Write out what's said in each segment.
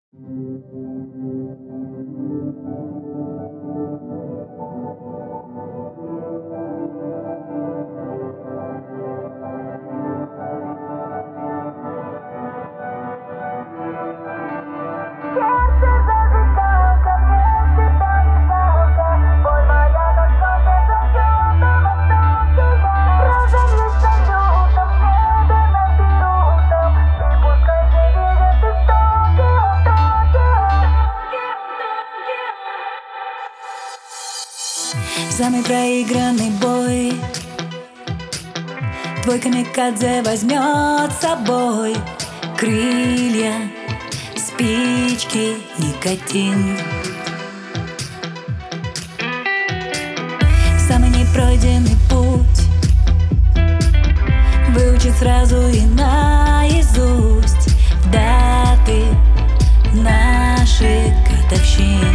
Самый проигранный бой твой камикадзе возьмет с собой крылья, спички, никотин. Самый непройденный путь выучить сразу и наизусть даты наших годовщин.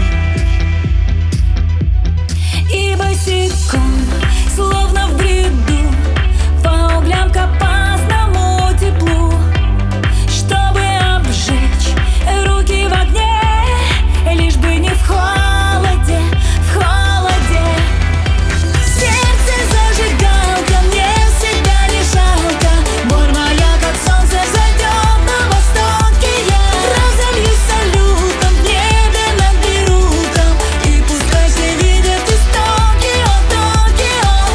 И босиком, словно в бреду, по углям к опасному теплу, чтобы обжечь руки в огне, лишь бы не в холоде, в холоде. Сердце зажигалка, мне себя не жалко. Боль моя, как солнце, взойдет на востоке. Я разольюсь салютом в небе над Бейрутом, и пускай все видят из Токио, Токио.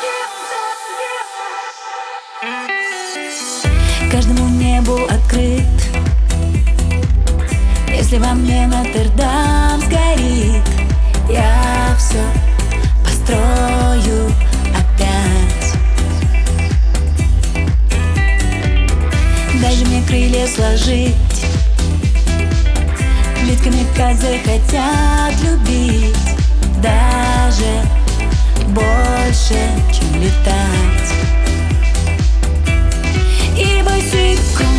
Каждому небу открыт, если во мне Нотр-Дам сгорит, я все построю опять. Дай же мне крылья сложить, ведь камикадзе хотят любить даже больше, чем летать. И босиком,